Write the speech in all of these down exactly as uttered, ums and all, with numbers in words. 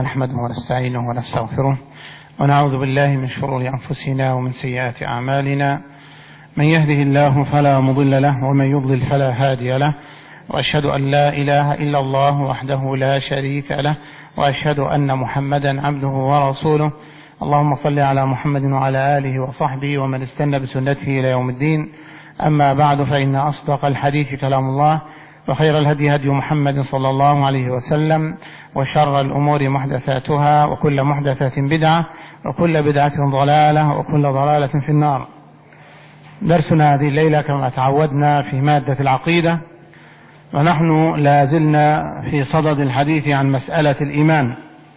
نحمده ونستعينه ونستغفره ونعوذ بالله من شرور أنفسنا ومن سيئات أعمالنا، من يهده الله فلا مضل له ومن يضلل فلا هادي له، وأشهد أن لا إله إلا الله وحده لا شريك له، وأشهد أن محمدا عبده ورسوله. اللهم صل على محمد وعلى آله وصحبه ومن استنى بسنته إلى يوم الدين. أما بعد، فإن أصدق الحديث كلام الله، وخير الهدي هدي محمد صلى الله عليه وسلم، وشر الأمور محدثاتها، وكل محدثة بدعة، وكل بدعة ضلالة، وكل ضلالة في النار. درسنا هذه الليلة كما تعودنا في مادة العقيدة، ونحن لا زلنا في صدد الحديث عن مسألة الإيمان.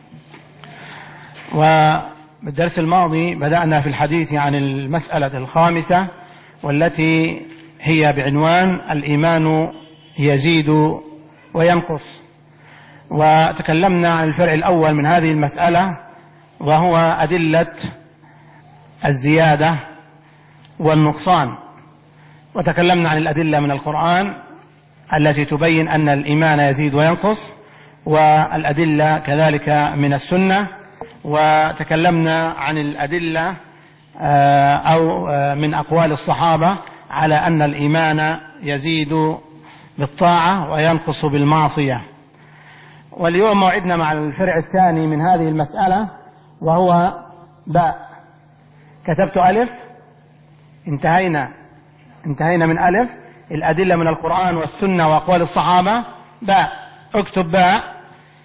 وبالدرس الماضي بدأنا في الحديث عن المسألة الخامسة، والتي هي بعنوان الإيمان يزيد وينقص. وتكلمنا عن الفرع الأول من هذه المسألة، وهو أدلة الزيادة والنقصان. وتكلمنا عن الأدلة من القرآن التي تبين أن الإيمان يزيد وينقص، والأدلة كذلك من السنة. وتكلمنا عن الأدلة أو من أقوال الصحابة على أن الإيمان يزيد بالطاعة وينقص بالمعصية. واليوم موعدنا مع الفرع الثاني من هذه المسألة، وهو باء. كتبت ألف، انتهينا انتهينا من ألف، الأدلة من القرآن والسنة وأقوال الصحابة. باء، اكتب باء.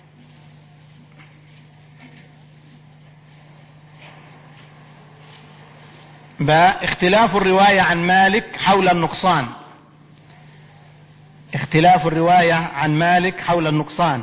باء، اختلاف الرواية عن مالك حول النقصان. اختلاف الرواية عن مالك حول النقصان.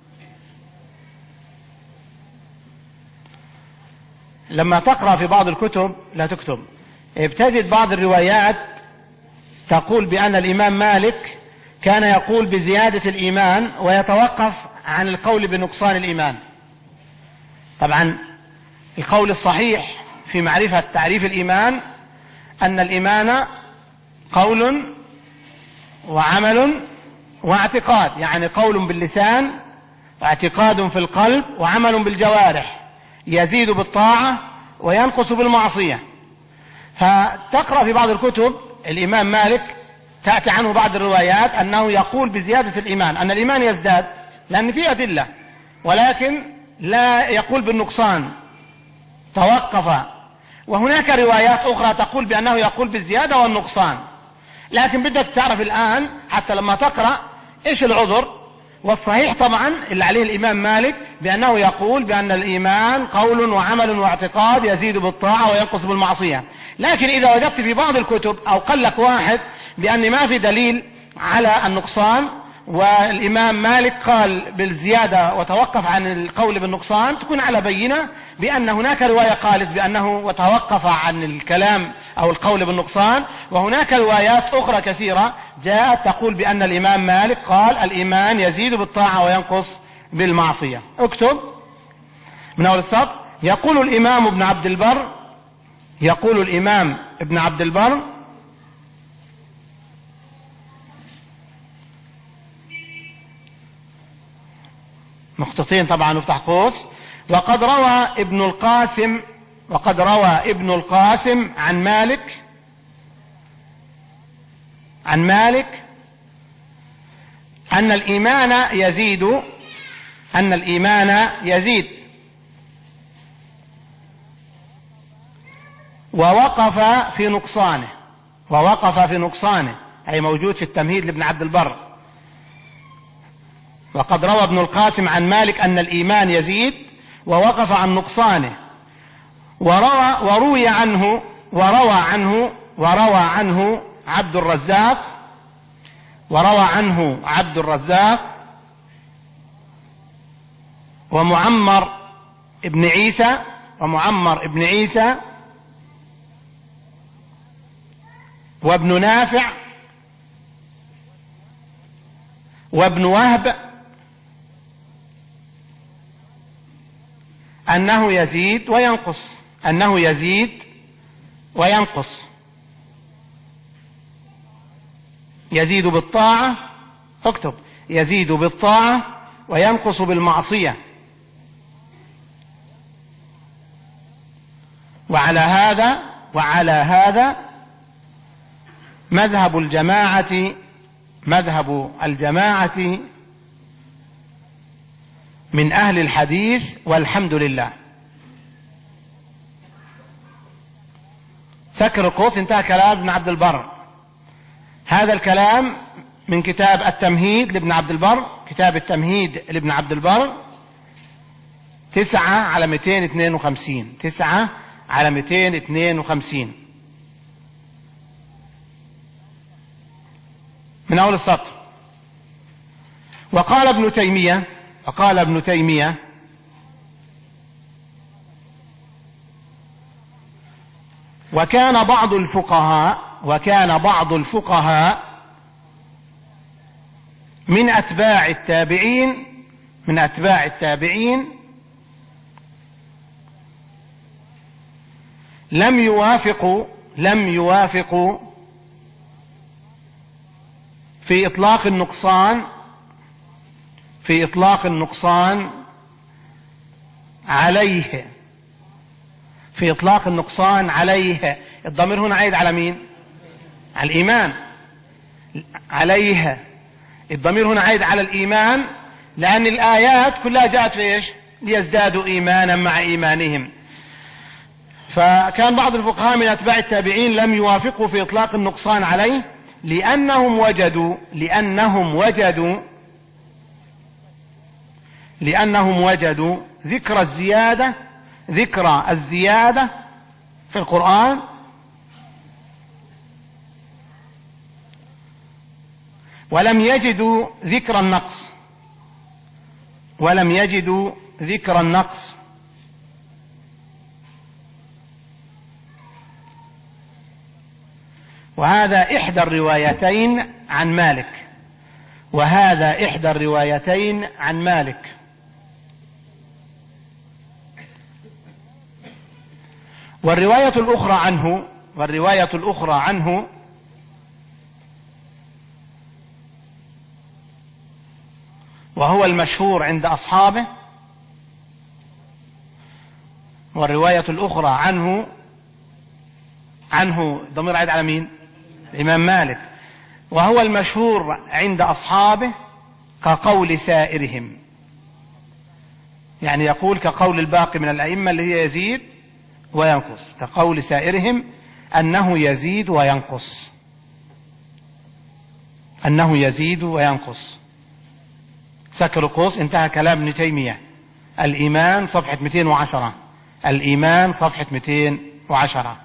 لما تقرأ في بعض الكتب، لا تكتب، بتجد بعض الروايات تقول بأن الإمام مالك كان يقول بزيادة الإيمان ويتوقف عن القول بنقصان الإيمان. طبعا القول الصحيح في معرفة تعريف الإيمان أن الإيمان قول وعمل واعتقاد، يعني قول باللسان واعتقاد في القلب وعمل بالجوارح، يزيد بالطاعة وينقص بالمعصية. فتقرأ في بعض الكتب الإمام مالك تأتي عنه بعض الروايات أنه يقول بزيادة الإيمان، أن الإيمان يزداد لأن فيه أدلة، ولكن لا يقول بالنقصان، توقف. وهناك روايات أخرى تقول بأنه يقول بالزيادة والنقصان. لكن بدك تعرف الآن حتى لما تقرأ إيش العذر. والصحيح طبعا اللي عليه الإمام مالك بأنه يقول بأن الإيمان قول وعمل واعتقاد، يزيد بالطاعة وينقص بالمعصية. لكن إذا وجدت في بعض الكتب أو قل لك واحد بأن ما في دليل على النقصان، والإمام مالك قال بالزيادة وتوقف عن القول بالنقصان، تكون على بينة بأن هناك رواية قالت بأنه وتوقف عن الكلام أو القول بالنقصان، وهناك روايات أخرى كثيرة جاءت تقول بأن الإمام مالك قال الإيمان يزيد بالطاعة وينقص بالمعصية. اكتب من أول السطر. يقول الإمام ابن عبد البر يقول الإمام ابن عبد البر نقطتين طبعا نفتح قوس. وقد روى ابن القاسم وقد روى ابن القاسم عن مالك عن مالك أن الإيمان يزيد أن الإيمان يزيد ووقف في نقصانه ووقف في نقصانه أي موجود في التمهيد لابن عبد البر. وقد روى ابن القاسم عن مالك أن الإيمان يزيد ووقف عن نقصانه. وروى وروي عنه وروى عنه وروى عنه عبد الرزاق وروى عنه عبد الرزاق ومعمر ابن عيسى ومعمر ابن عيسى وابن نافع وابن وهب أنه يزيد وينقص أنه يزيد وينقص يزيد بالطاعة. اكتب يزيد بالطاعة وينقص بالمعصية. وعلى هذا وعلى هذا مذهب الجماعة مذهب الجماعة من أهل الحديث والحمد لله. سكر القوس انتهى كلام ابن عبد البر. هذا الكلام من كتاب التمهيد لابن عبد البر، كتاب التمهيد لابن عبد البر تسعة على مئتين واثنين وخمسين، تسعة على مئتين واثنين وخمسين من أول السطر. وقال ابن تيمية وقال ابن تيمية وكان بعض الفقهاء وكان بعض الفقهاء من أتباع التابعين من أتباع التابعين لم يوافقوا لم يوافقوا في إطلاق النقصان في إطلاق النقصان عليه في إطلاق النقصان عليه. الضمير هنا عايد على مين؟ على الإيمان. عليه الضمير هنا عايد على الإيمان، لأن الآيات كلها جاءت ليش؟ ليزدادوا إيمانا مع إيمانهم. فكان بعض الفقهاء من أتباع التابعين لم يوافقوا في إطلاق النقصان عليه لأنهم وجدوا لأنهم وجدوا لأنهم وجدوا ذكر الزيادة ذكر الزيادة في القرآن ولم يجدوا ذكر النقص ولم يجدوا ذكر النقص وهذا إحدى الروايتين عن مالك وهذا إحدى الروايتين عن مالك. والرواية الأخرى عنه والرواية الأخرى عنه وهو المشهور عند أصحابه والرواية الأخرى عنه عنه ضمير عائد على مين؟ الإمام مالك. وهو المشهور عند أصحابه كقول سائرهم، يعني يقول كقول الباقي من الأئمة اللي هي يزيد وينقص، كقول سائرهم أنه يزيد وينقص أنه يزيد وينقص. سكر القوس انتهى كلام ابن تيمية. الإيمان صفحة مئتين وعشرة الإيمان صفحة مئتين وعشرة.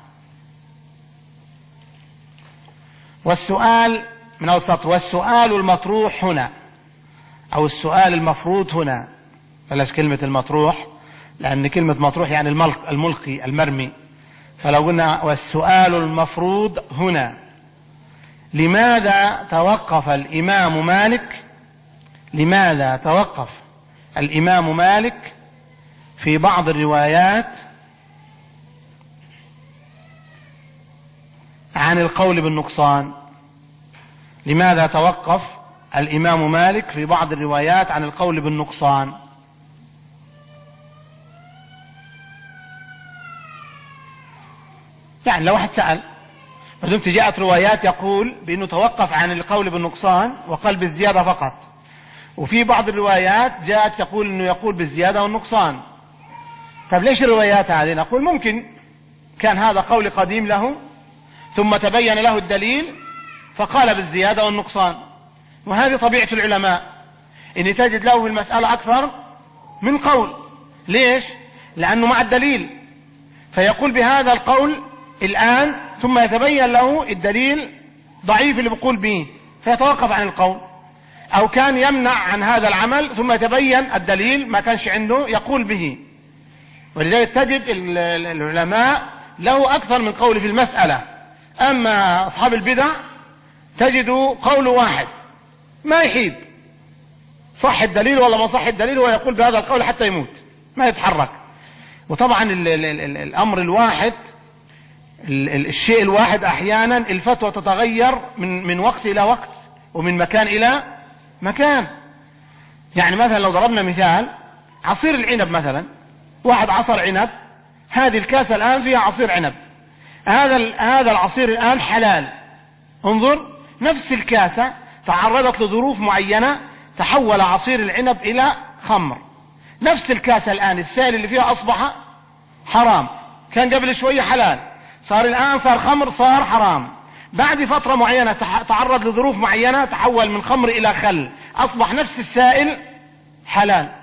والسؤال من أول سطر والسؤال المطروح هنا أو السؤال المفروض هنا، بلاش كلمة المطروح لأن كلمة مطروح يعني الملق الملقي المرمي، فلو قلنا والسؤال المفروض هنا لماذا توقف الإمام مالك لماذا توقف الإمام مالك في بعض الروايات عن القول بالنقصان؟ لماذا توقف الإمام مالك في بعض الروايات عن القول بالنقصان؟ يعني لو واحد سأل فدمت جاءت روايات يقول بأنه توقف عن القول بالنقصان وقال بالزيادة فقط، وفي بعض الروايات جاءت تقول أنه يقول بالزيادة والنقصان. طيب ليش الروايات هذه؟ نقول ممكن كان هذا قول قديم له ثم تبين له الدليل فقال بالزيادة والنقصان، وهذه طبيعة العلماء إن تجد له في المسألة أكثر من قول. ليش؟ لأنه مع الدليل فيقول بهذا القول الآن ثم يتبين له الدليل ضعيف اللي بيقول به فيتوقف عن القول، أو كان يمنع عن هذا العمل ثم يتبين الدليل ما كانش عنده يقول به. ولذلك تجد العلماء له أكثر من قول في المسألة. أما أصحاب البدع تجد قول واحد ما يحيد صح الدليل ولا ما صح الدليل، ويقول بهذا القول حتى يموت ما يتحرك. وطبعا ال ال ال الأمر الواحد الشيء الواحد أحيانا الفتوى تتغير من من وقت إلى وقت ومن مكان إلى مكان. يعني مثلا لو ضربنا مثال عصير العنب مثلا، واحد عصر عنب هذه الكاسة الآن فيها عصير عنب، هذا هذا العصير الآن حلال. انظر، نفس الكاسة تعرضت لظروف معينة تحول عصير العنب إلى خمر. نفس الكاسة الآن السائل اللي فيها أصبح حرام، كان قبل شوية حلال، صار الآن صار خمر، صار حرام. بعد فترة معينة تعرض لظروف معينة تحول من خمر إلى خل، أصبح نفس السائل حلال.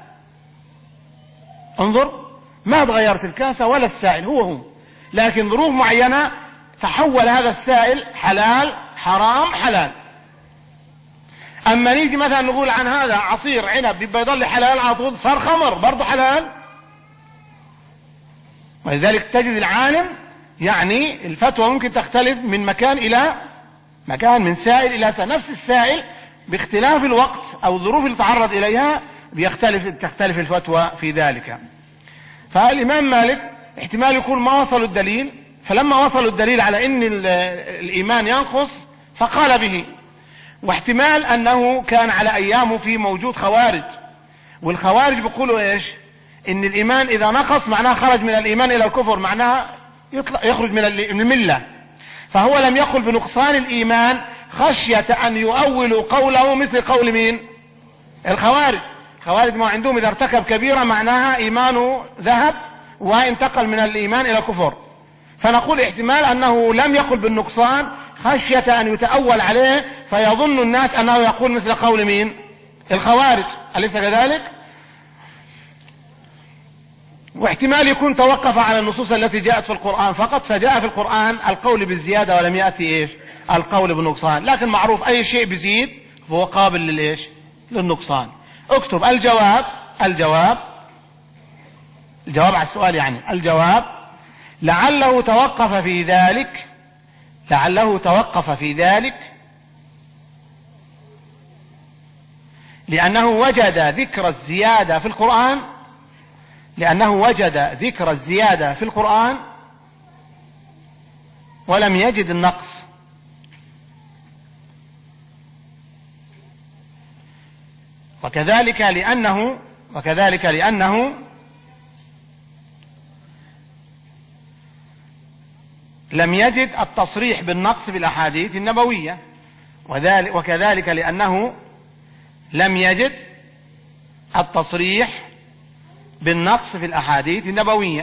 انظر، ما تغيرت الكاسة ولا السائل، هو هو، لكن ظروف معينة تحول هذا السائل حلال حرام حلال. أما نيجي مثلا نقول عن هذا عصير عنب يبقى يضل حلال على طول، صار خمر برضه حلال. ولذلك تجد العالم يعني الفتوى ممكن تختلف من مكان إلى مكان، من سائل إلى سائل، نفس السائل باختلاف الوقت أو الظروف اللي تعرض إليها بيختلف تختلف الفتوى في ذلك. فالإمام مالك احتمال يكون ما وصلوا الدليل، فلما وصلوا الدليل على أن الإيمان ينقص فقال به. واحتمال أنه كان على أيامه في موجود خوارج، والخوارج بيقولوا إيش؟ إن الإيمان إذا نقص معناه خرج من الإيمان إلى الكفر، معناه يخرج من الملة. فهو لم يقل بنقصان الإيمان خشية أن يؤولوا قوله مثل قول مين؟ الخوارج. الخوارج ما عندهم إذا ارتكب كبيرة معناها إيمانه ذهب وانتقل من الإيمان إلى الكفر. فنقول احتمال أنه لم يقل بالنقصان خشية أن يتأول عليه فيظن الناس أنه يقول مثل قول مين؟ الخوارج، أليس كذلك؟ واحتمال يكون توقف على النصوص التي جاءت في القرآن فقط، فجاء في القرآن القول بالزيادة ولم يأتي إيش؟ القول بالنقصان. لكن معروف أي شيء بزيد فهو قابل للإيش؟ للنقصان. اكتب الجواب الجواب الجواب على السؤال، يعني الجواب لعله توقف في ذلك لعله توقف في ذلك لأنه وجد ذكر الزيادة في القرآن لأنه وجد ذكر الزيادة في القرآن ولم يجد النقص. وكذلك لأنه وكذلك لأنه لم يجد التصريح بالنقص في الأحاديث النبوية، وكذلك لأنه لم يجد التصريح بالنقص في الأحاديث النبوية.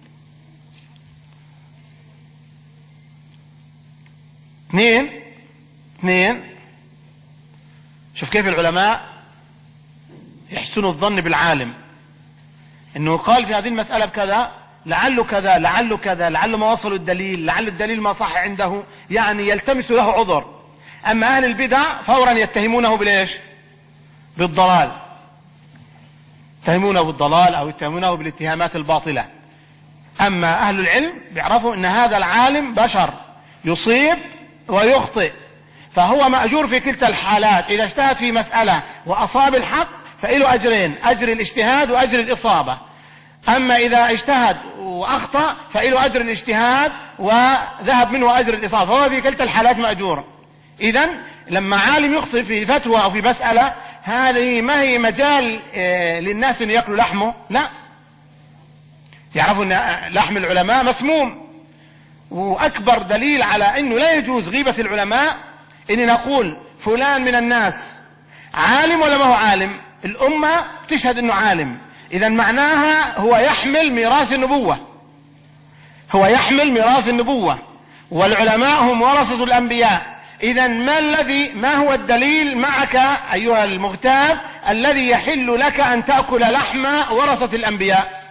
اثنين اثنين شوف كيف العلماء يحسنوا الظن بالعالم، انه قال في هذه المسألة بكذا، لعله كذا لعله كذا لعله ما وصلوا الدليل، لعل الدليل ما صح عنده، يعني يلتمس له عذر. أما أهل البدع فورا يتهمونه بالإيش؟ بالضلال، يتهمونه بالضلال أو يتهمونه بالاتهامات الباطلة. أما أهل العلم بيعرفوا أن هذا العالم بشر يصيب ويخطئ، فهو مأجور في كلتا الحالات. إذا اجتهد في مسألة وأصاب الحق فإله أجرين، أجر الاجتهاد وأجر الإصابة. أما إذا اجتهد وأخطأ فإله أجر الاجتهاد وذهب منه أجر الإصابة، فهو في كلتا الحالات مأجور. إذن لما عالم يخطئ في فتوى أو في مسألة، هذه ما هي مجال للناس أن يأكلوا لحمه، لا، يعرفوا أن لحم العلماء مسموم. وأكبر دليل على أنه لا يجوز غيبة العلماء إن نقول فلان من الناس عالم ولا ما هو عالم. الأمة تشهد أنه عالم، إذن معناها هو يحمل ميراث النبوة، هو يحمل ميراث النبوة، والعلماء هم ورثة الأنبياء. إذن ما الذي ما هو الدليل معك أيها المغتاب الذي يحل لك أن تأكل لحم ورثة الأنبياء؟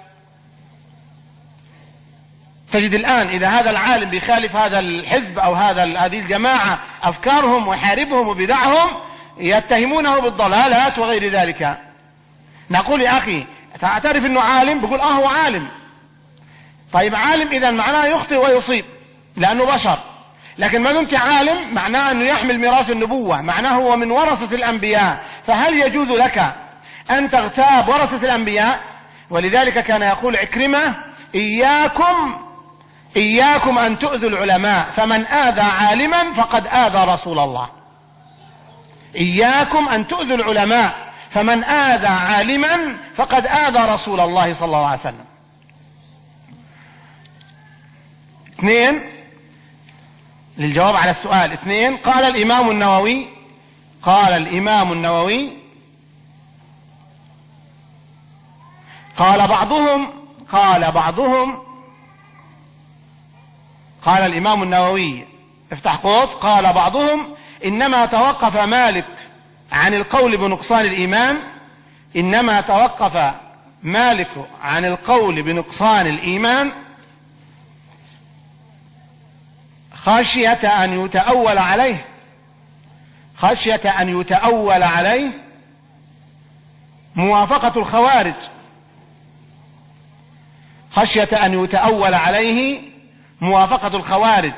تجد الآن إذا هذا العالم بيخالف هذا الحزب أو هذا هذه الجماعة أفكارهم ويحاربهم وبدعهم، يتهمونه بالضلالات وغير ذلك. نقول يا أخي تعترف أنه عالم؟ بيقول آه هو عالم. طيب عالم إذن معناه يخطئ ويصيب لأنه بشر، لكن ما دمت عالم معناه أنه يحمل ميراث النبوة، معناه هو من ورثة الأنبياء. فهل يجوز لك أن تغتاب ورثة الأنبياء؟ ولذلك كان يقول عكرمة: إياكم إياكم أن تؤذوا العلماء، فمن آذى عالما فقد آذى رسول الله. إياكم أن تؤذوا العلماء، فمن آذى عالما فقد آذى رسول الله صلى الله عليه وسلم. اثنين للجواب على السؤال. اثنين، قال الإمام النووي قال الإمام النووي قال بعضهم قال بعضهم قال الإمام النووي افتح قوس قال بعضهم إنما توقف مالك عن القول بنقصان الإيمان إنما توقف مالك عن القول بنقصان الإيمان خشية أن يتأول عليه خشية أن يتأول عليه موافقة الخوارج خشية أن يتأول عليه موافقة الخوارج.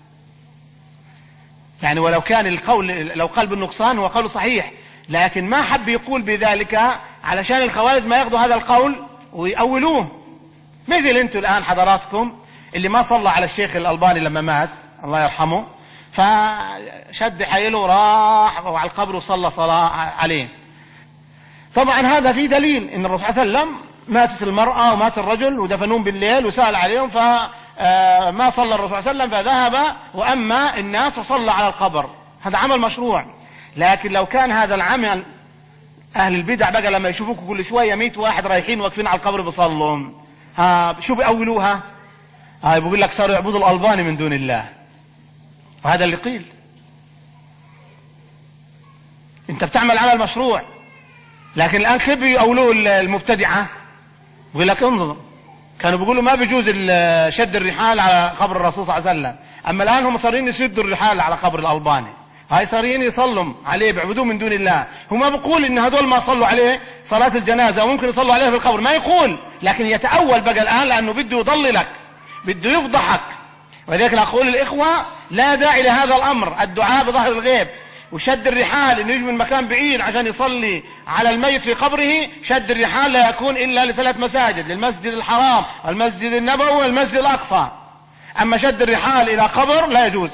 يعني ولو كان القول لو قال بالنقصان هو قول صحيح، لكن ما حب يقول بذلك علشان الخوارج ما ياخذوا هذا القول ويأولوه. مثل انتم الآن حضراتكم اللي ما صلى على الشيخ الألباني لما مات الله يرحمه، فشد حيله وراح وعلى القبر وصلى صلاة عليه. طبعا هذا فيه دليل ان الرسول صلى الله عليه وسلم ماتت المرأة ومات الرجل ودفنوهم بالليل وسأل عليهم فما صلى الرسول صلى الله عليه وسلم فذهب وأما الناس وصلى على القبر. هذا عمل مشروع. لكن لو كان هذا العمل أهل البدع بقى لما يشوفوك كل شوية مئة واحد رايحين واقفين على القبر بيصلوا، ها شو بيأولوها؟ ها بيقول لك صاروا يعبدوا الألباني من دون الله، وهذا اللي قيل. انت بتعمل عمل مشروع، لكن الآن كيف بيأولوه المبتدعة؟ بيقول لك انظر كانوا بيقولوا ما بيجوز شد الرحال على قبر الرسول صلى الله عليه وسلم، أما الآن هم صارين يسدوا الرحال على قبر الألباني، هاي صارين يصلوا عليه بيعبدوه من دون الله. هو ما بيقول إن هذول ما صلوا عليه صلاة الجنازة وممكن يصلوا عليه في القبر، ما يقول، لكن يتأول بقى الآن لأنه بده يضللك، بده يفضحك. ولذلك نقول للإخوة لا داعي لهذا الأمر، الدعاء بظهر الغيب وشد الرحال إنه يجي من مكان بعيد عشان يصلي على الميت في قبره. شد الرحال لا يكون إلا لثلاث مساجد، للمسجد الحرام والمسجد النبوي والمسجد الأقصى. أما شد الرحال إلى قبر لا يجوز.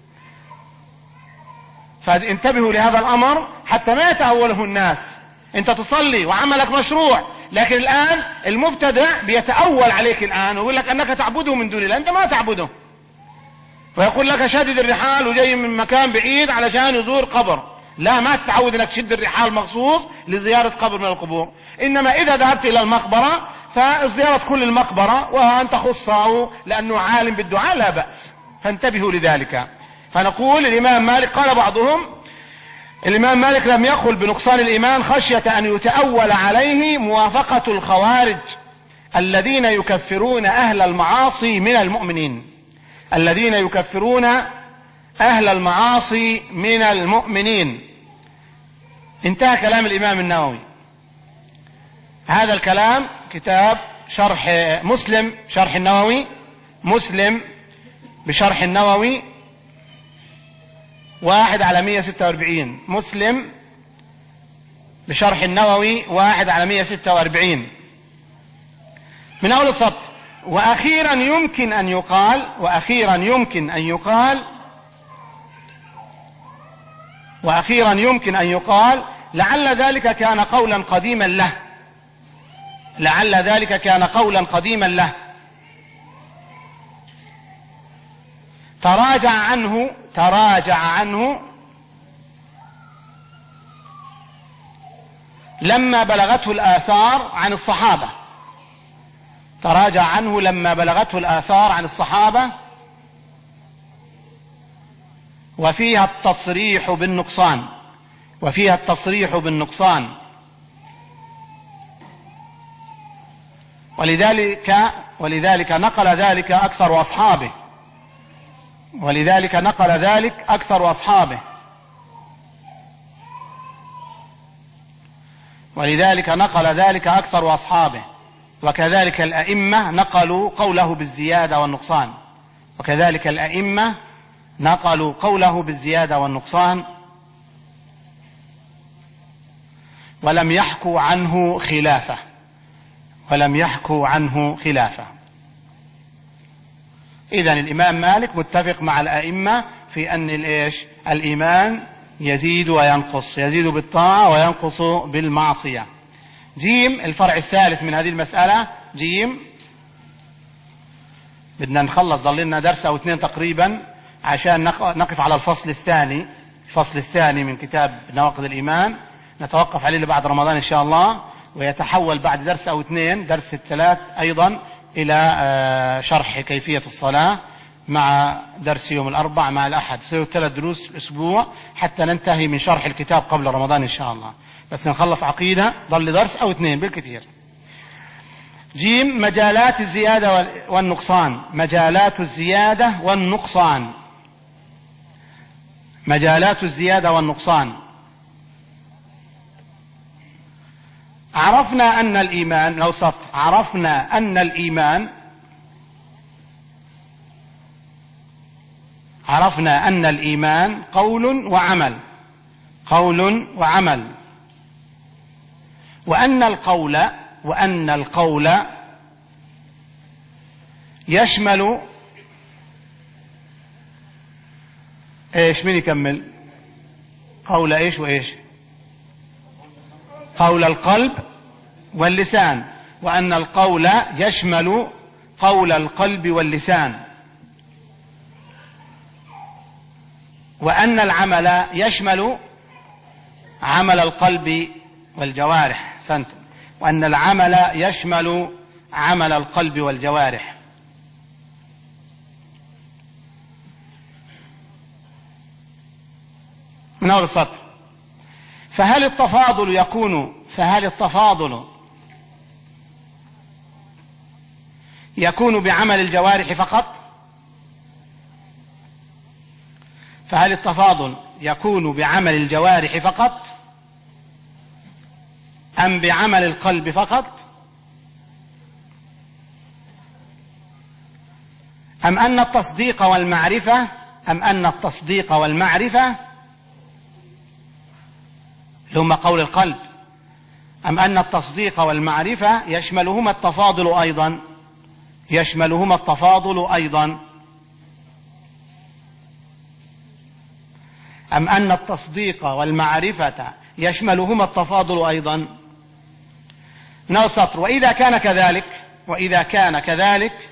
فانتبهوا لهذا الأمر حتى ما يتأوله الناس. أنت تصلي وعملك مشروع، لكن الآن المبتدع بيتأول عليك الآن ويقول لك أنك تعبده من دون الله، أنت ما تعبده، ويقول لك شدد الرحال وجاي من مكان بعيد علشان يزور قبر. لا، ما تتعود انك تشد الرحال مخصوص لزيارة قبر من القبور. انما اذا ذهبت الى المقبرة فزيارة كل المقبرة وان تخصه لانه عالم بالدعاء لا بأس، فانتبهوا لذلك. فنقول الامام مالك قال بعضهم الامام مالك لم يقل بنقصان الايمان خشية ان يتأول عليه موافقة الخوارج الذين يكفرون اهل المعاصي من المؤمنين الذين يكفرون أهل المعاصي من المؤمنين. انتهى كلام الإمام النووي. هذا الكلام كتاب شرح مسلم شرح النووي مسلم بشرح النووي واحد على مئة وستة وأربعين مسلم بشرح النووي واحد على مئة وستة وأربعين من أول السطر. وأخيرا يمكن أن يقال وأخيرا يمكن أن يقال وأخيرا يمكن أن يقال لعل ذلك كان قولا قديما له لعل ذلك كان قولا قديما له تراجع عنه تراجع عنه لما بلغته الآثار عن الصحابة تراجع عنه لما بلغته الآثار عن الصحابة وفيها التصريح بالنقصان وفيها التصريح بالنقصان ولذلك ولذلك نقل ذلك أكثر أصحابه ولذلك نقل ذلك أكثر أصحابه ولذلك نقل ذلك أكثر أصحابه وكذلك الأئمة نقلوا قوله بالزيادة والنقصان وكذلك الأئمة نقلوا قوله بالزيادة والنقصان ولم يحكوا عنه خلافه ولم يحكوا عنه خلافه. إذن الإمام مالك متفق مع الأئمة في أن الإيش الإيمان يزيد وينقص يزيد بالطاعة وينقص بالمعصية. جيم الفرع الثالث من هذه المسألة جيم بدنا نخلص، ضل لنا درس أو اثنين تقريبا عشان نقف على الفصل الثاني الفصل الثاني من كتاب نواقض الإيمان، نتوقف عليه لبعد رمضان إن شاء الله، ويتحول بعد درس أو اثنين درس الثلاث أيضا إلى شرح كيفية الصلاة مع درس يوم الأربع مع الأحد. سيروا ثلاث دروس الأسبوع حتى ننتهي من شرح الكتاب قبل رمضان إن شاء الله، بس نخلص عقيدة ضل درس أو اثنين بالكثير. جيم، مجالات الزيادة والنقصان. مجالات الزيادة والنقصان. مجالات الزيادة والنقصان. عرفنا أن الإيمان، لو سطر، عرفنا أن الإيمان عرفنا أن الإيمان قول وعمل، قول وعمل، وأن القول وأن القول يشمل ايش؟ مين يكمل؟ قول ايش وايش؟ قول القلب واللسان، وأن القول يشمل قول القلب واللسان، وأن العمل يشمل عمل القلب والجوارح. سنت. وأن العمل يشمل عمل القلب والجوارح. من أول السطر. فهل التفاضل يكون فهل التفاضل يكون بعمل الجوارح فقط؟ فهل التفاضل يكون بعمل الجوارح فقط أم بعمل القلب فقط؟ أم أن التصديق والمعرفة أم أن التصديق والمعرفة هما قول القلب، أم أن التصديق والمعرفة يشملهما التفاضل أيضا يشملهما التفاضل أيضا أم أن التصديق والمعرفة يشملهما التفاضل أيضا؟ نو سطر. وإذا كان كذلك وإذا كان كذلك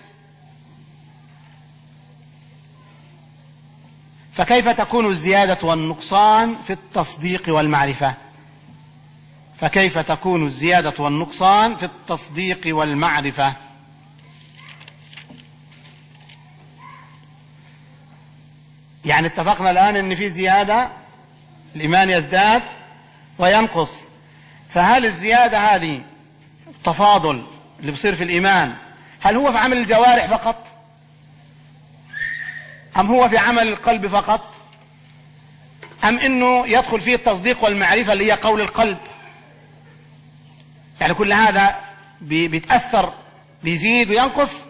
فكيف تكون الزيادة والنقصان في التصديق والمعرفة؟ فكيف تكون الزيادة والنقصان في التصديق والمعرفة؟ يعني اتفقنا الآن أن في زيادة، الإيمان يزداد وينقص، فهل الزيادة هذه التفاضل اللي بصير في الإيمان هل هو في عمل الجوارح فقط أم هو في عمل القلب فقط، أم إنه يدخل فيه التصديق والمعرفة اللي هي قول القلب؟ يعني كل هذا بيتأثر، بيزيد وينقص.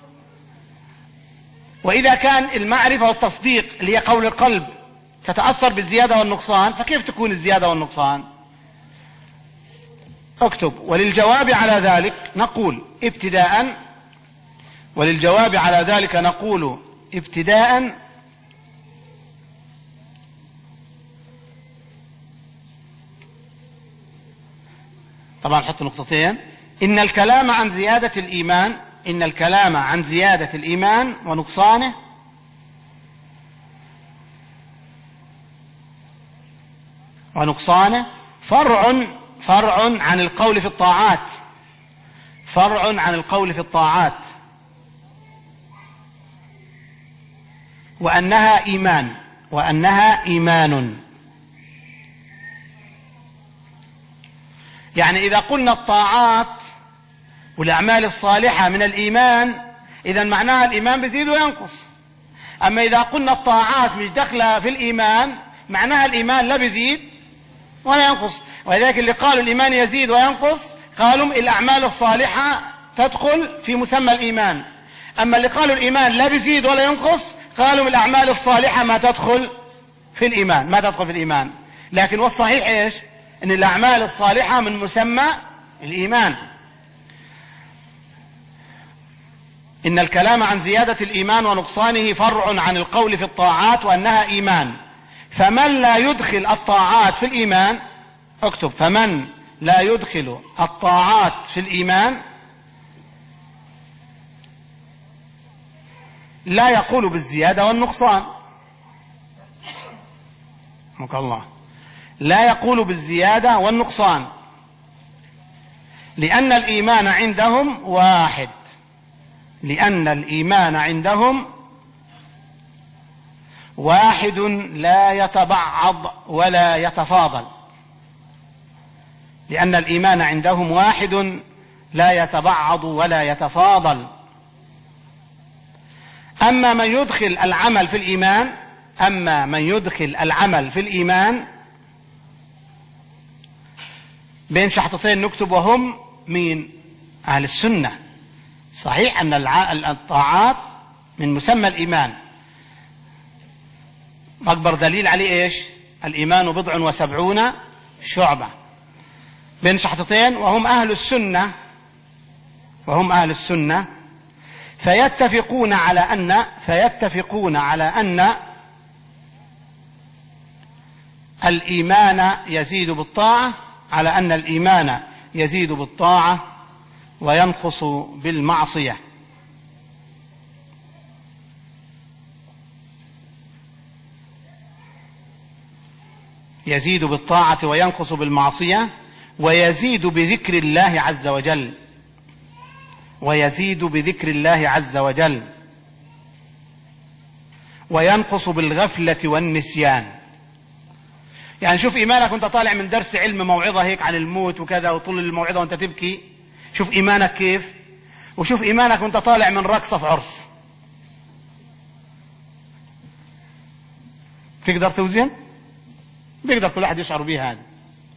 وإذا كان المعرفة والتصديق اللي هي قول القلب تتأثر بالزيادة والنقصان، فكيف تكون الزيادة والنقصان؟ اكتب. وللجواب على ذلك نقول ابتداء وللجواب على ذلك نقول ابتداء طبعا حط نقطتين. إن الكلام عن زيادة الإيمان إن الكلام عن زيادة الإيمان ونقصانه ونقصانه فرع فرع عن القول في الطاعات فرع عن القول في الطاعات وأنها إيمان وأنها إيمان. يعني إذا قلنا الطاعات والأعمال الصالحة من الإيمان، إذا معناها الإيمان بيزيد وينقص. أما إذا قلنا الطاعات مش داخلة في الإيمان، معناها الإيمان لا بيزيد ولا ينقص. ولذلك اللي قالوا الإيمان يزيد وينقص قالوا الأعمال الصالحة تدخل في مسمى الإيمان. أما اللي قالوا الإيمان لا بيزيد ولا ينقص قالوا الأعمال الصالحة ما تدخل في الإيمان ما تدخل في الإيمان. لكن والصحيح إيش؟ إن الأعمال الصالحة من مسمى الإيمان. إن الكلام عن زيادة الإيمان ونقصانه فرع عن القول في الطاعات وأنها إيمان. فمن لا يدخل الطاعات في الإيمان اكتب فمن لا يدخل الطاعات في الإيمان لا يقول بالزيادة والنقصان. رحمك الله. لا يقول بالزيادة والنقصان، لأن الإيمان عندهم واحد، لأن الإيمان عندهم واحد لا يتبعض ولا يتفاضل، لأن الإيمان عندهم واحد لا يتبعض ولا يتفاضل. أما من يدخل العمل في الإيمان أما من يدخل العمل في الإيمان بين شحطتين نكتب وهم مين؟ أهل السنة. صحيح أن الطاعات من مسمى الإيمان، أكبر دليل عليه إيش؟ الإيمان بضع وسبعون شعبة. بين شحطتين وهم أهل السنة، وهم أهل السنة فيتفقون على أن فيتفقون على أن الإيمان يزيد بالطاعة، على أن الإيمان يزيد بالطاعة وينقص بالمعصية. يزيد بالطاعة وينقص بالمعصية، ويزيد بذكر الله عز وجل، ويزيد بذكر الله عز وجل، وينقص بالغفلة والنسيان. يعني شوف إيمانك وانت طالع من درس علم موعظة هيك عن الموت وكذا، وطول الموعظة وانت تبكي، شوف إيمانك كيف، وشوف إيمانك وانت طالع من رقصة في عرس. تقدر توزن؟ بيقدر كل واحد يشعر بها. هذا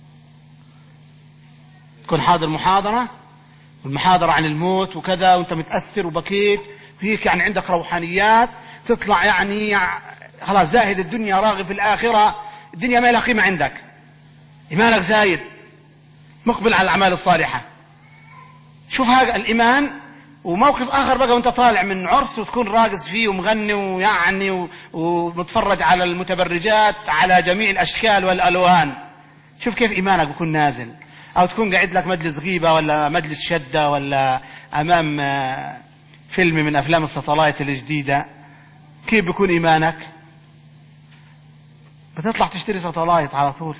تكون حاضر محاضرة، والمحاضرة عن الموت وكذا، وانت متأثر وبكيت وهيك، يعني عندك روحانيات، تطلع يعني خلاص زاهد الدنيا راغب في الآخرة، الدنيا ما لها قيمة عندك، إيمانك زايد مقبل على الأعمال الصالحة. شوف هذا الإيمان. وموقف آخر بقى وانت طالع من عرس وتكون راقص فيه ومغني ويعني ومتفرج على المتبرجات على جميع الأشكال والألوان، شوف كيف إيمانك بيكون نازل. أو تكون قاعد لك مجلس غيبة ولا مجلس شدة ولا أمام فيلم من أفلام الساتلايت الجديدة، كيف بيكون إيمانك؟ بتطلع تشتري ساتلايت على طول.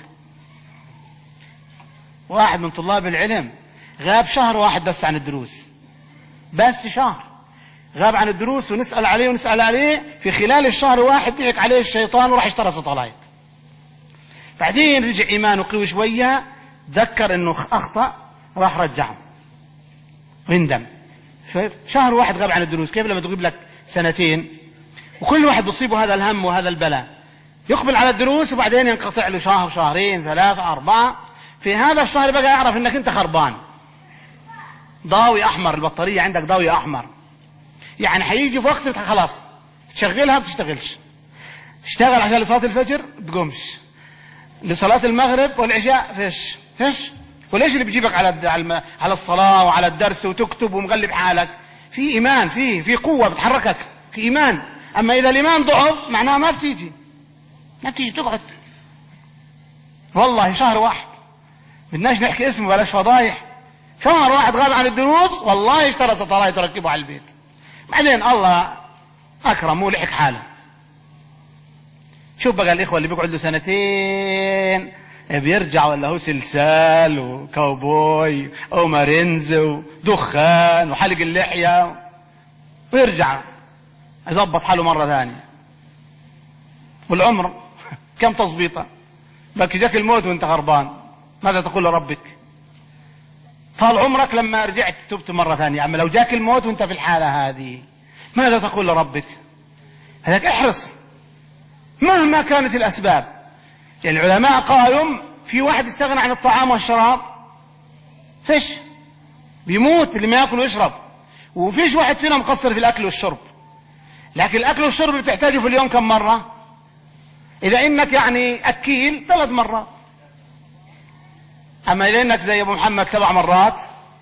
واحد من طلاب العلم غاب شهر واحد بس عن الدروس، بس شهر غاب عن الدروس، ونسأل عليه ونسأل عليه، في خلال الشهر واحد ضحك عليه الشيطان وراح اشترى ساتلايت. بعدين رجع إيمانه قوي شوية، ذكر انه اخطأ، راح رجعه ويندم. شايف؟ شهر واحد غاب عن الدروس، كيف لما تغيب لك سنتين؟ وكل واحد بيصيبه هذا الهم وهذا البلاء، يقبل على الدروس وبعدين ينقطع له شهر شهرين ثلاثة أربعة، في هذا الشهر بقى يعرف انك انت خربان، ضاوي احمر، البطارية عندك ضاوي احمر، يعني حيجي في وقت خلاص تشغلها بتشتغلش، تشتغل عشان لصلاة الفجر بتقومش، لصلاة المغرب والعشاء فيش فيش. وليش اللي بيجيبك على على الصلاة وعلى الدرس وتكتب ومغلب حالك؟ في إيمان، في في قوة بتحركك، في إيمان. أما إذا الإيمان ضعف معناه ما بتيجي، ما بتيجي تقعد. والله شهر واحد، بدناش نحكي اسمه بلاش فضايح، شهر واحد غاب عن الدروس، والله اشترى ساتلايت وركبه على البيت، بعدين الله أكرمه لحق حاله. شوف بقى الإخوة اللي بيقعد له سنتين بيرجع ولا هو سلسال وكاوبوي أو مارينز ودخان وحلق اللحية، ويرجع يضبط حاله مرة ثانية. والعمر كم تظبيطة؟ بك جاك الموت وانت غربان، ماذا تقول لربك؟ طال عمرك لما رجعت تبت مرة ثانية، أما لو جاك الموت وانت في الحالة هذه ماذا تقول لربك؟ هذاك احرص مهما كانت الأسباب. يعني العلماء قالوا في واحد استغنى عن الطعام والشراب فيش بيموت اللي ما يأكل ويشرب، وفيش واحد فينا مقصر في الأكل والشرب، لكن الأكل والشرب بتحتاجه في اليوم كم مرة؟ إذا إنك يعني أكيل ثلاث مرات، أما إذا إنك زي أبو محمد سبع مرات،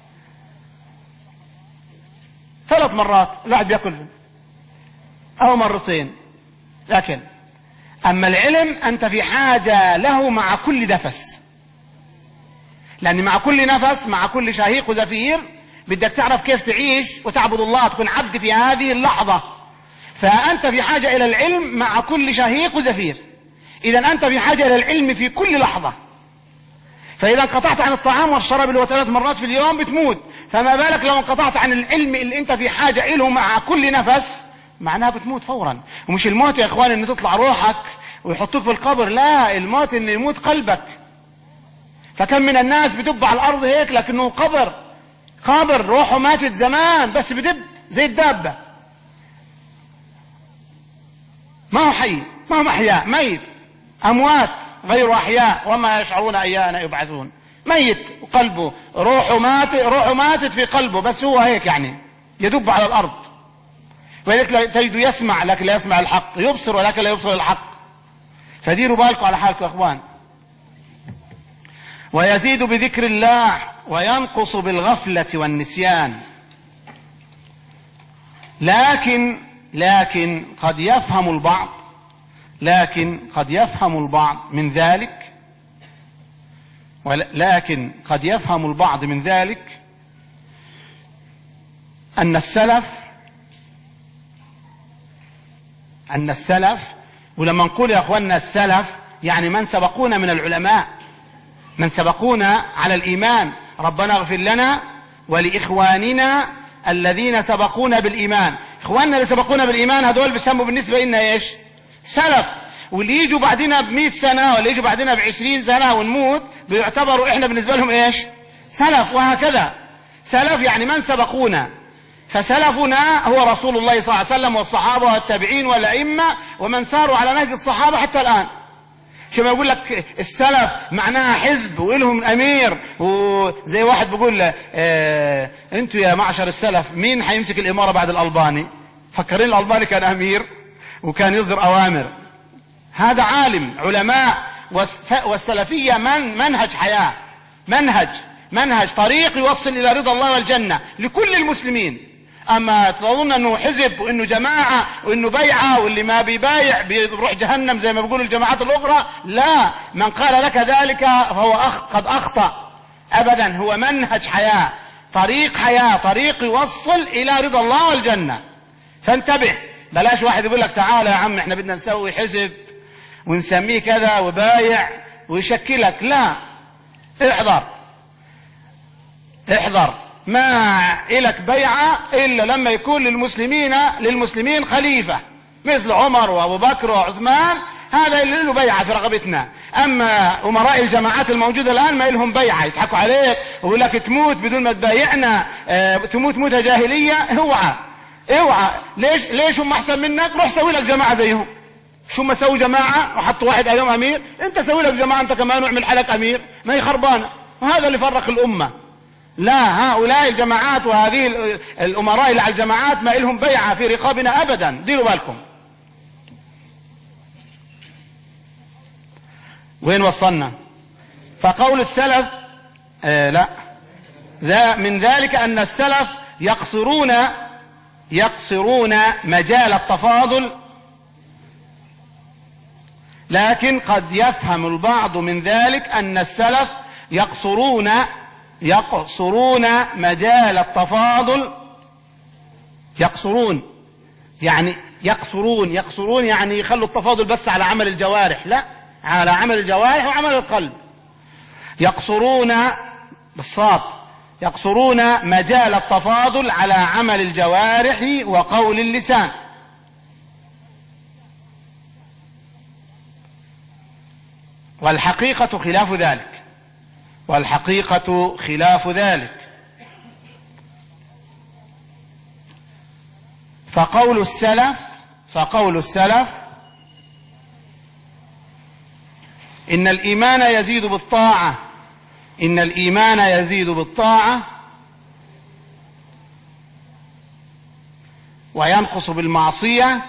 ثلاث مرات الواحد بيأكل أو مرتين. لكن أما العلم أنت في حاجة له مع كل نفس، لأن مع كل نفس مع كل شهيق وزفير بدك تعرف كيف تعيش وتعبد الله، تكون عبد في هذه اللحظة. فأنت في حاجة إلى العلم مع كل شهيق وزفير. إذا أنت في حاجة إلى العلم في كل لحظة. فإذا انقطعت عن الطعام والشراب اللي هو ثلاث مرات في اليوم بتموت، فما بالك لو انقطعت عن العلم اللي أنت في حاجة إله مع كل نفس، معناها بتموت فورا. ومش الموت يا إخوان إن تطلع روحك ويحطوك في القبر، لا، الموت إن يموت قلبك. فكم من الناس بتب على الأرض هيك لكنه قبر، قبر روحه ماتت زمان بس بدب زي الدابة، ما هو حي، ما هو أحياء، ميت، أموات غير أحياء وما يشعرون أيان يبعثون. ميت وقلبه، روحه ماتت، روحه ماتت في قلبه بس هو هيك يعني يدب على الأرض. ولذلك تجد يسمع لكن لا يسمع الحق، يبصر ولكن لا يبصر الحق. فديروا بالكم على حالكم يا أخوان. ويزيد بذكر الله وينقص بالغفلة والنسيان. لكن لكن قد يفهم البعض لكن قد يفهم البعض من ذلك لكن قد يفهم البعض من ذلك أن السلف أن السلف ولما نقول يا أخواننا السلف يعني من سبقونا من العلماء، من سبقونا على الإيمان. ربنا اغفر لنا ولإخواننا الذين سبقونا بالإيمان. إخواننا اللي سبقونا بالإيمان هدول بيسموا بالنسبة لنا إيش؟ سلف. واللي يجوا بعدنا بمئة سنة ولا يجوا بعدنا بعشرين سنة ونموت بيعتبروا إحنا بالنسبة لهم إيش؟ سلف. وهكذا سلف يعني من سبقونا. فسلفنا هو رسول الله صلى الله عليه وسلم والصحابة والتابعين والأئمة ومن ساروا على نهج الصحابة حتى الآن. شو ما يقول لك السلف معناها حزب وإلهم أمير، وزي واحد بيقول اه انتوا يا معشر السلف مين حيمسك الإمارة بعد الألباني؟ فكرين الألباني كان أمير وكان يصدر أوامر. هذا عالم علماء. والسلفية من منهج حياة، منهج منهج طريق يوصل إلى رضا الله والجنة لكل المسلمين. أما تظن أنه حزب وأنه جماعة وأنه بيعة واللي ما بيبايع بيروح جهنم زي ما بيقولوا الجماعات الأخرى، لا، من قال لك ذلك فهو أخ قد أخطأ أبدا. هو منهج حياة، طريق حياة، طريق يوصل إلى رضا الله والجنة. فانتبه، بلاش واحد يقول لك تعالى يا عم احنا بدنا نسوي حزب ونسميه كذا وبايع ويشكلك. لا، احذر احذر. ما إلك بيعة إلا لما يكون للمسلمين للمسلمين خليفة مثل عمر وأبو بكر وعثمان، هذا اللي له بيعة في رغبتنا. أما أمراء الجماعات الموجودة الآن ما لهم بيعة، يضحكوا عليك ويقول لك تموت بدون ما تبايعنا، اه تموت موتة جاهلية. اوعى اوعى. ليش ليش هم أحسن منك؟ روح سوي لك جماعة زيهم. شو ما سووا جماعة وحطوا واحد عليهم أمير، أنت سوي لك جماعة أنت كمان واعمل حالك أمير، ما هي خربانة. وهذا اللي فرق الأمة. لا، هؤلاء الجماعات وهذه الأمراء اللي على الجماعات ما لهم بيعة في رقابنا أبدا. ديروا بالكم. وين وصلنا؟ فقول السلف آه لا ذا من ذلك أن السلف يقصرون يقصرون مجال التفاضل، لكن قد يفهم البعض من ذلك أن السلف يقصرون يقصرون مجال التفاضل. يقصرون يعني يقصرون يقصرون يعني يخلوا التفاضل بس على عمل الجوارح، لا، على عمل الجوارح وعمل القلب. يقصرون بالصاد يقصرون مجال التفاضل على عمل الجوارح وقول اللسان. والحقيقة خلاف ذلك والحقيقة خلاف ذلك فقول السلف فقول السلف إن الإيمان يزيد بالطاعة إن الإيمان يزيد بالطاعة وينقص بالمعصية،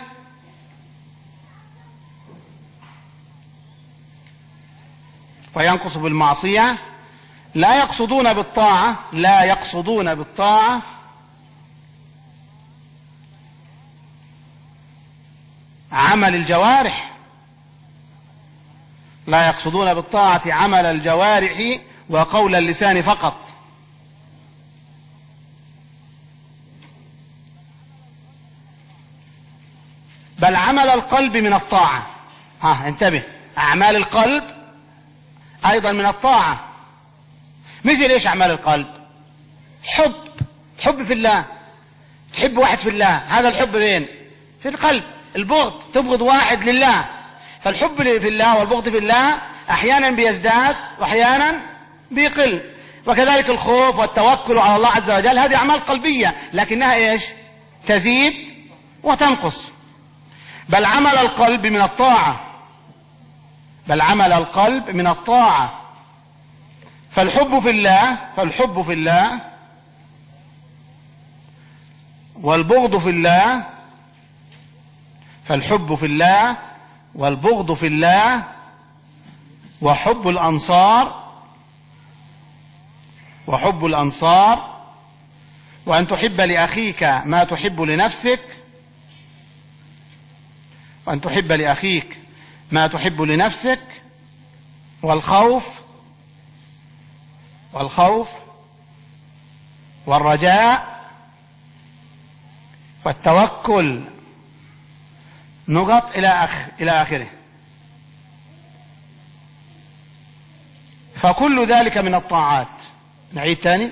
وينقص بالمعصية. لا يقصدون بالطاعة لا يقصدون بالطاعة عمل الجوارح لا يقصدون بالطاعة عمل الجوارح وقول اللسان فقط. بل عمل القلب من الطاعة. ها انتبه، أعمال القلب أيضا من الطاعة. مثل إيش أعمال القلب؟ حب، حب في الله، تحب واحد في الله، هذا الحب فين؟ في القلب. البغض، تبغض واحد لله. فالحب في الله والبغض في الله أحيانا بيزداد وأحيانا بيقل. وكذلك الخوف والتوكل على الله عز وجل، هذه أعمال قلبية لكنها إيش؟ تزيد وتنقص. بل عمل القلب من الطاعة، بل عمل القلب من الطاعة. فالحب في الله فالحب في الله والبغض في الله فالحب في الله والبغض في الله وحب الأنصار وحب الأنصار وأن تحب لأخيك ما تحب لنفسك وأن تحب لأخيك ما تحب لنفسك والخوف والخوف والرجاء والتوكل، نقط إلى أخ إلى آخره. فكل ذلك من الطاعات. نعيد تاني،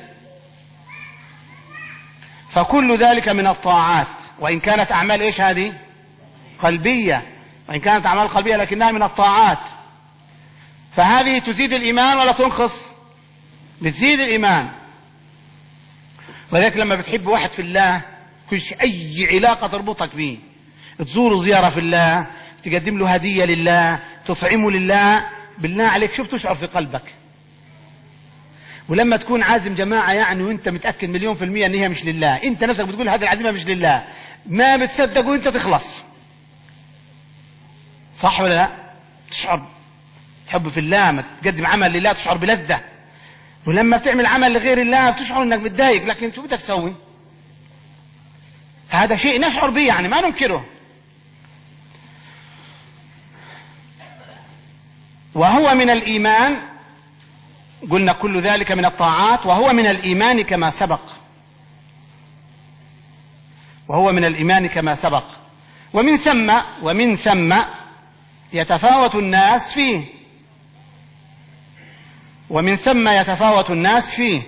فكل ذلك من الطاعات، وإن كانت أعمال إيش هذه؟ قلبية، وإن كانت أعمال قلبية لكنها من الطاعات. فهذه تزيد الإيمان ولا تنقص؟ بتزيد الإيمان. ولذلك لما بتحب واحد في الله، كل أي علاقة تربطك به، تزوره زيارة في الله، تقدم له هدية لله، تطعمه لله، بالله عليك شوف تشعر في قلبك. ولما تكون عازم جماعة يعني وانت متأكد مليون في المية ان هي مش لله، انت نفسك بتقول هذه العزيمة مش لله، ما بتصدق وانت تخلص، صح ولا لا؟ تشعر حب في الله، ما تقدم عمل لله تشعر بلذة. ولما تعمل عمل لغير الله بتشعر انك متضايق، لكن شو بدك تسوي؟ هذا شيء نشعر به يعني ما ننكره. وهو من الإيمان، قلنا كل ذلك من الطاعات، وهو من الإيمان كما سبق، وهو من الإيمان كما سبق. ومن ثم ومن ثم يتفاوت الناس فيه، ومن ثم يتفاوت الناس فيه.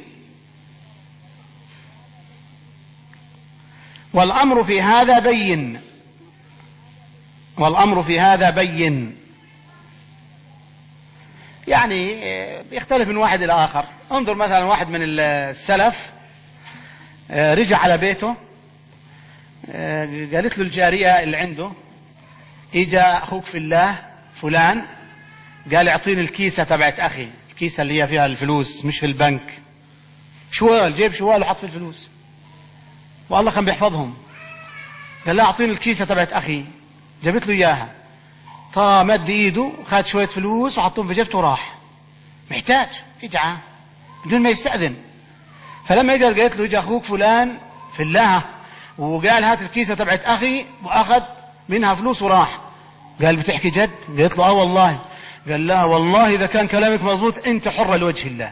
والأمر في هذا بين، والأمر في هذا بين، يعني بيختلف من واحد إلى آخر. انظر مثلا واحد من السلف رجع على بيته، قالت له الجارية اللي عنده: إجا أخوك في الله فلان قال اعطيني الكيسة تبعت أخي، الكيسة اللي هي فيها الفلوس مش في البنك، شوال، جيب شوال وحط في الفلوس، والله كان بيحفظهم. قال لا اعطيني الكيسة تبعت أخي، جابت له إياها، طا مد إيده خد شوية فلوس وحطهم في جيبته وراح، محتاج ادعى بدون ما يستأذن. فلما اجى قالت له: اجى أخوك فلان في الله وقال هات الكيسة تبعت أخي، وأخذ منها فلوس وراح. قال: بتحكي جد؟ قالت له: آه والله. قال: لا والله إذا كان كلامك مضبوط أنت حرة لوجه الله،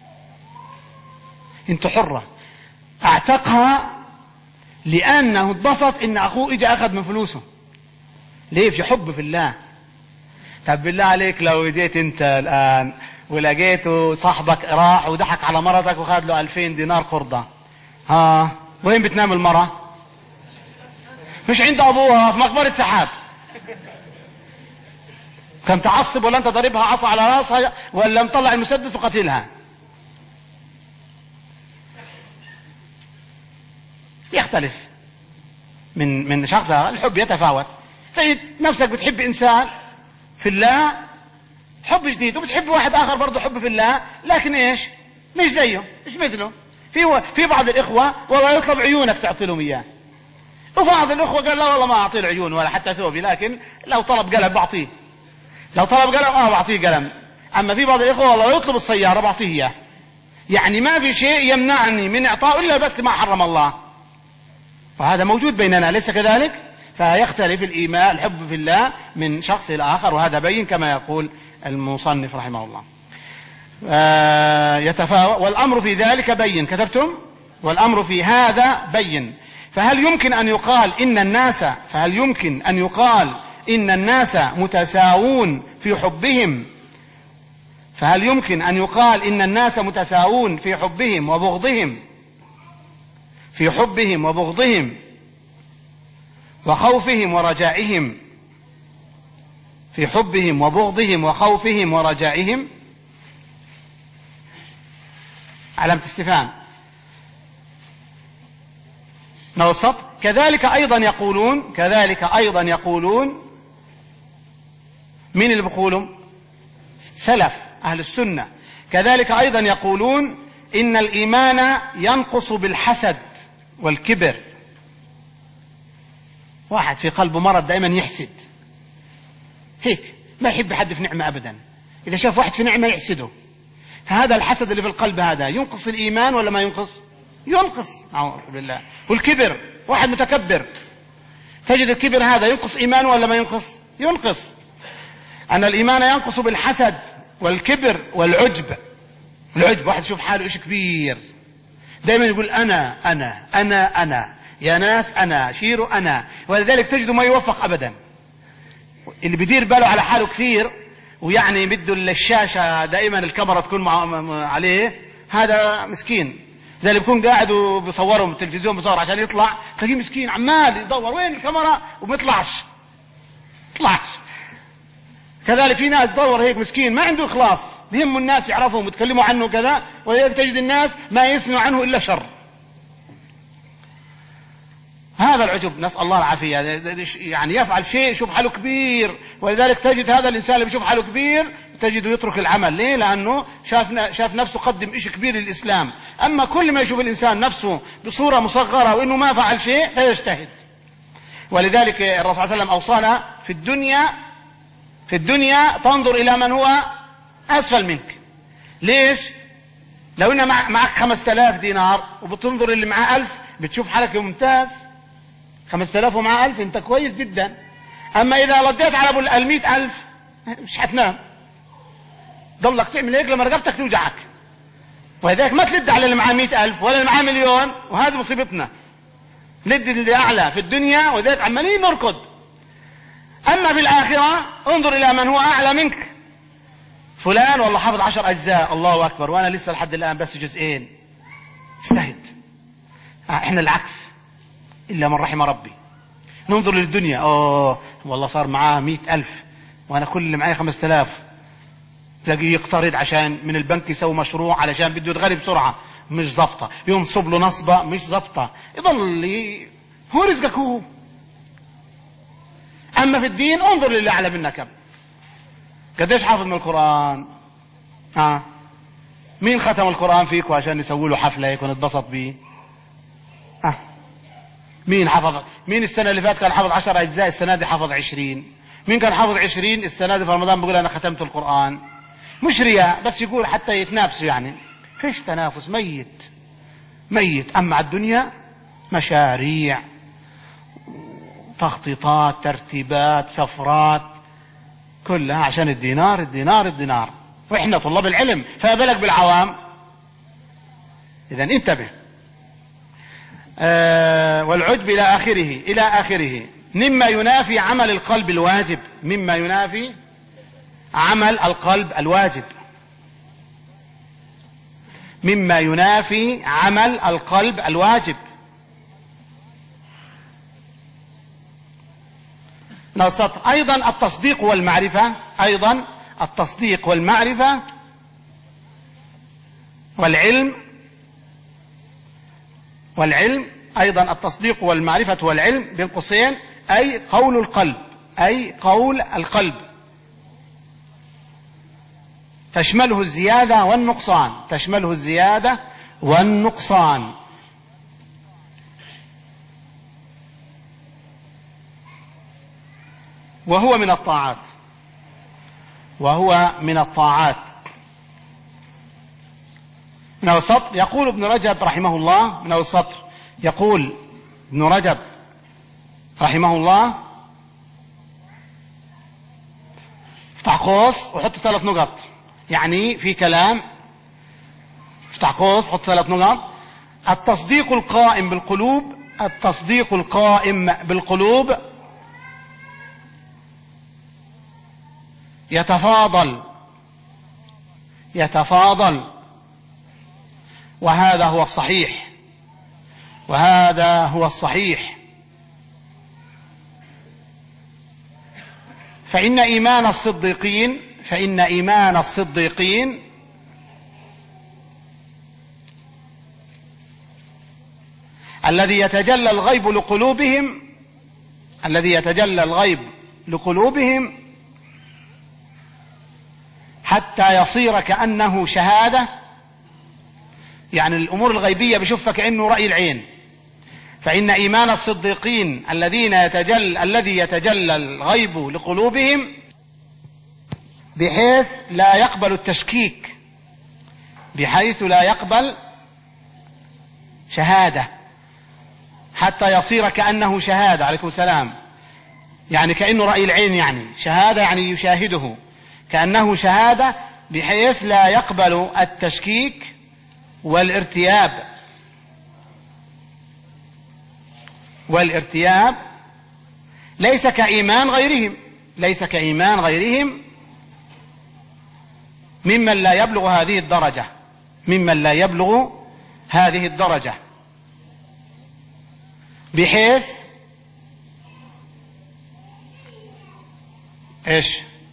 أنت حرة. اعتقها لأنه اتبسط إن أخوه إجا أخذ من فلوسه. ليه؟ في حب في الله. طب بالله عليك لو جيت أنت الآن ولقيته صاحبك راح وضحك على مرتك وخذ له ألفين دينار قرضة، ها وين بتنام المرة؟ مش عند أبوها في مقبرة السحاب. كم تعصب، ولا أنت ضربها عصا على راسها، ولا مطلع المسدس وقتلها؟ يختلف من من شخص. الحب يتفاوت. تجد نفسك بتحب إنسان في الله حب جديد، وبتحب واحد آخر برضه حب في الله، لكن إيش؟ مش زيه، مش مثله. في في بعض الإخوة والله يطلب عيونك تعطي لهم إياه، وبعض الإخوة قال لا والله ما أعطيه العيون ولا حتى ثوبي، لكن لو طلب قلم بعطيه، لو طلب قلم آه بعطيه قلم. أما في بعض الإخوة والله يطلب السيارة بعطيه إياه. يعني ما في شيء يمنعني من إعطاء إلا بس ما حرم الله، وهذا موجود بيننا، ليس كذلك؟ فيختلف الإيمان الحب في الله من شخص إلى آخر، وهذا بين كما يقول المصنف رحمه الله. آه يتفاوت. والأمر في ذلك بين، كتبتم؟ والأمر في هذا بين. فهل يمكن أن يقال إن الناس فهل يمكن أن يقال إن الناس متساوون في حبهم فهل يمكن أن يقال إن الناس متساوون في حبهم وبغضهم في حبهم وبغضهم وخوفهم ورجائهم في حبهم وبغضهم وخوفهم ورجائهم؟ علامة استفهام. نوصت. كذلك أيضا يقولون كذلك أيضا يقولون من اللي بيقولوا؟ سلف أهل السنة. كذلك أيضا يقولون إن الإيمان ينقص بالحسد والكبر. واحد في قلبه مرض دائما يحسد، هيك ما يحب حد في نعمة أبدا، إذا شاف واحد في نعمة يحسده. فهذا الحسد اللي في القلب هذا ينقص الإيمان ولا ما ينقص؟ ينقص. أعوذ بالله. والكبر، واحد متكبر تجد الكبر هذا ينقص إيمان ولا ما ينقص؟ ينقص. أن الإيمان ينقص بالحسد والكبر والعجب. العجب، واحد يشوف حاله إيش كبير، دائما يقول أنا أنا أنا أنا يا ناس أنا شيروا أنا، ولذلك تجده ما يوفق أبدا. اللي بيدير باله على حاله كثير ويعني بده الشاشة دائما الكاميرا تكون مع عليه، هذا مسكين. زي اللي بيكون قاعد وبيصورهم بالتلفزيون بصور عشان يطلع، تلاقيه مسكين عمال يدور وين الكاميرا وما يطلعش يطلعش. كذلك في ناس تدور هيك مسكين ما عنده إخلاص، بيهموا الناس يعرفهم ويتكلموا عنه كذا، ولذلك تجد الناس ما يثنوا عنه إلا شر. هذا العجب، نسأل الله العافية. يعني يفعل شيء يشوف حاله كبير، ولذلك تجد هذا الإنسان اللي بيشوف حاله كبير تجده يترك العمل. ليه؟ لأنه شاف شاف نفسه قدم إشي كبير للإسلام. أما كل ما يشوف الإنسان نفسه بصورة مصغرة وإنه ما فعل شيء فيجتهد. ولذلك الرسول صلى الله عليه وسلم أوصانا في الدنيا في الدنيا تنظر إلى من هو أسفل منك. ليش؟ لو إن معك خمسة آلاف دينار وبتنظر اللي معاه ألف بتشوف حالك ممتاز. خمسة آلاف ومعاه ألف أنت كويس جدا. أما إذا رديت على أبو المئة ألف مش حتنام، ضلك تعمل هيك لما رقبتك توجعك. ولذلك ما تلد على اللي معاه مئة ألف ولا اللي معاه مليون، وهذه مصيبتنا. ند اللي أعلى في الدنيا وذلك عمالين نركض. أما في الآخرة انظر إلى من هو أعلى منك. فلان والله حافظ عشر أجزاء، الله أكبر، وأنا لسه لحد الآن بس جزئين. اجتهد. إحنا العكس، إلا من رحم ربي. ننظر للدنيا، أوه والله صار معاه مئة ألف وأنا كل اللي معي خمسة آلاف. تلاقيه يقترض عشان من البنك يسوي مشروع علشان بده يتغني بسرعة، مش ظبطة. ينصب له نصبة مش ظبطة، يضل ي... هو رزقك هو. أما في الدين انظر للي أعلى منك. قديش حافظ من القرآن؟ ها مين ختم القرآن فيكم عشان يسوي له حفلة يكون اتبسط بيه؟ ها مين حفظ؟ مين السنة اللي فاتت كان حافظ عشر أجزاء، السنة دي حافظ عشرين؟ مين كان حافظ عشرين السنة دي في رمضان بيقول أنا ختمت القرآن؟ مش رياء، بس يقول حتى يتنافسوا. يعني فيش تنافس، ميت ميت. أما الدنيا مشاريع، تخطيطات، ترتيبات، سفرات، كلها عشان الدينار الدينار الدينار. وإحنا طلاب العلم، فبالك بالعوام. إذن انتبه. آه والعجب إلى آخره إلى آخره مما ينافي عمل القلب الواجب مما ينافي عمل القلب الواجب مما ينافي عمل القلب الواجب. نصت. أيضا التصديق والمعرفة أيضا التصديق والمعرفة والعلم والعلم أيضا التصديق والمعرفة والعلم بين قوسين أي قول القلب أي قول القلب تشمله الزيادة والنقصان تشمله الزيادة والنقصان. وهو من الطاعات وهو من الطاعات. من السطر يقول ابن رجب رحمه الله من السطر يقول ابن رجب رحمه الله، افتح قوس وحط ثلاث نقط، يعني في كلام افتح قوس حط ثلاث نقط. التصديق القائم بالقلوب التصديق القائم بالقلوب يتفاضل يتفاضل وهذا هو الصحيح وهذا هو الصحيح فإن إيمان الصديقين فإن إيمان الصديقين الذي يتجلى الغيب لقلوبهم الذي يتجلى الغيب لقلوبهم حتى يصير كأنه شهادة، يعني الأمور الغيبية بشوفها كأنه رأي العين. فإن إيمان الصديقين الذين يتجلى الذي يتجلى الغيب لقلوبهم بحيث لا يقبل التشكيك، بحيث لا يقبل شهادة حتى يصير كأنه شهادة. عليكم السلام. يعني كأنه رأي العين، يعني شهادة يعني يشاهده كأنه شهادة، بحيث لا يقبل التشكيك والارتياب والارتياب ليس كإيمان غيرهم ليس كإيمان غيرهم ممن لا يبلغ هذه الدرجة ممن لا يبلغ هذه الدرجة بحيث ايش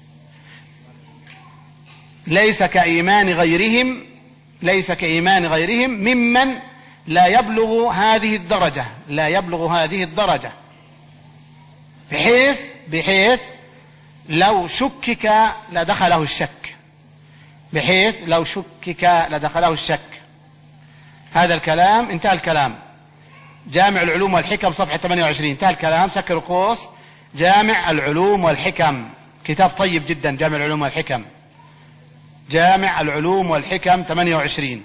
ليس كإيمان غيرهم ليس كإيمان غيرهم ممن لا يبلغ هذه الدرجة لا يبلغ هذه الدرجة بحيث بحيث لو شكك لدخله الشك بحيث لو شكك لدخله الشك. هذا الكلام انتهى الكلام. جامع العلوم والحكم صفحة ثمانية وعشرين انتهى الكلام. سكر القوس. جامع العلوم والحكم كتاب طيب جدا. جامع العلوم والحكم جامع العلوم والحكم ثمانية وعشرين.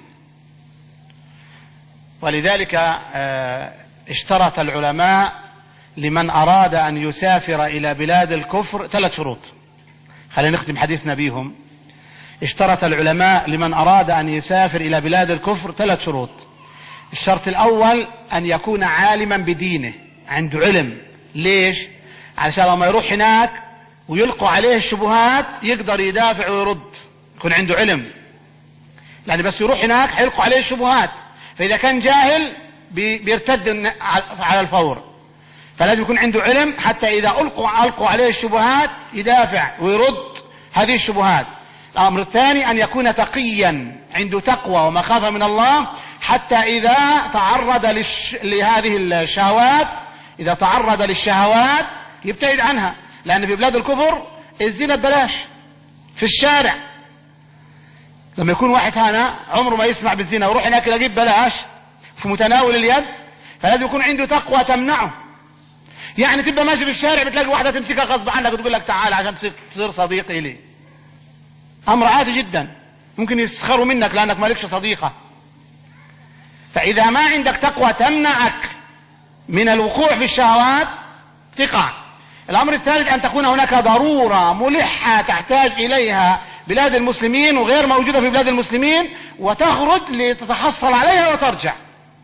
ولذلك اشترط العلماء لمن أراد أن يسافر إلى بلاد الكفر ثلاث شروط. خلينا نختم حديثنا بيهم. اشترط العلماء لمن أراد أن يسافر إلى بلاد الكفر ثلاث شروط. الشرط الأول أن يكون عالما بدينه، عنده علم. ليش؟ علشان لما يروح هناك ويلقوا عليه الشبهات يقدر يدافع ويرد، يكون عنده علم. لأن بس يروح هناك حيلقوا عليه الشبهات، فإذا كان جاهل بيرتد على الفور. فلازم يكون عنده علم حتى إذا ألقوا, ألقوا عليه الشبهات يدافع ويرد هذه الشبهات. الأمر الثاني أن يكون تقيا، عنده تقوى ومخافة من الله، حتى إذا تعرض للش... لهذه الشهوات إذا تعرض للشهوات يبتعد عنها. لأن في بلاد الكفر الزنا ببلاش في الشارع. لما يكون واحد هنا عمره ما يسمع بالزنا ويروح هناك يلاقيه ببلاش في متناول اليد، فلازم يكون عنده تقوى تمنعه. يعني تبقى ماشي في الشارع بتلاقي واحدة تمسكها غصب عنك وتقول لك تعال عشان تصير صديق إلي. أمر عادي جدا، ممكن يسخروا منك لأنك مالكش صديقة. فإذا ما عندك تقوى تمنعك من الوقوع في الشهوات تقع. الأمر الثالث أن تكون هناك ضرورة ملحة تحتاج إليها بلاد المسلمين وغير موجودة في بلاد المسلمين، وتخرج لتتحصل عليها وترجع.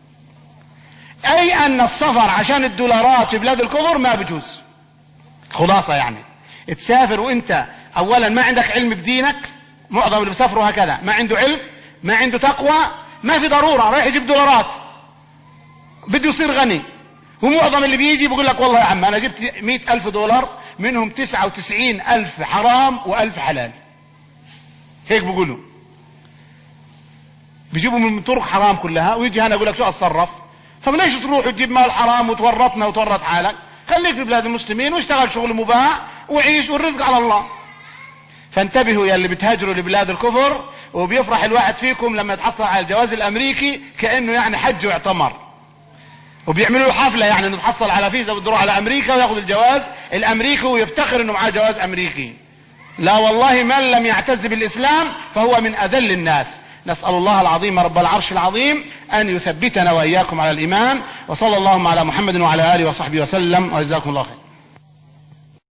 أي أن السفر عشان الدولارات في بلاد الكفر ما بجوز. خلاصة يعني تسافر وانت أولا ما عندك علم بدينك. معظم اللي بيسافروا هكذا ما عنده علم، ما عنده تقوى، ما في ضرورة، رايح يجيب دولارات بده يصير غني. ومعظم اللي بيجي بيقول لك والله يا عم أنا جبت مئة ألف دولار منهم تسعة وتسعين ألف حرام وألف حلال. هيك بيقولوا، بيجيبوا من طرق حرام كلها، ويجي هنا يقول لك شو أتصرف. طب ليش تروح وتجيب مال حرام وتورطنا وتورط حالك؟ خليك في بلاد المسلمين واشتغل شغل مباح وعيش، والرزق على الله. فانتبهوا يا اللي بتهاجروا لبلاد الكفر. وبيفرح الواحد فيكم لما يتحصل على الجواز الأمريكي كأنه يعني حج واعتمر، وبيعملوا له حفلة يعني نتحصل على فيزا بتروح على أمريكا ويأخذ الجواز الأمريكي ويفتخر إنه معاه جواز أمريكي. لا والله، من لم يعتز بالإسلام فهو من أذل الناس. نسأل الله العظيم رب العرش العظيم أن يثبتنا وإياكم على الإيمان. وصلى اللهم على محمد وعلى آله وصحبه وسلم، وجزاكم الله خير.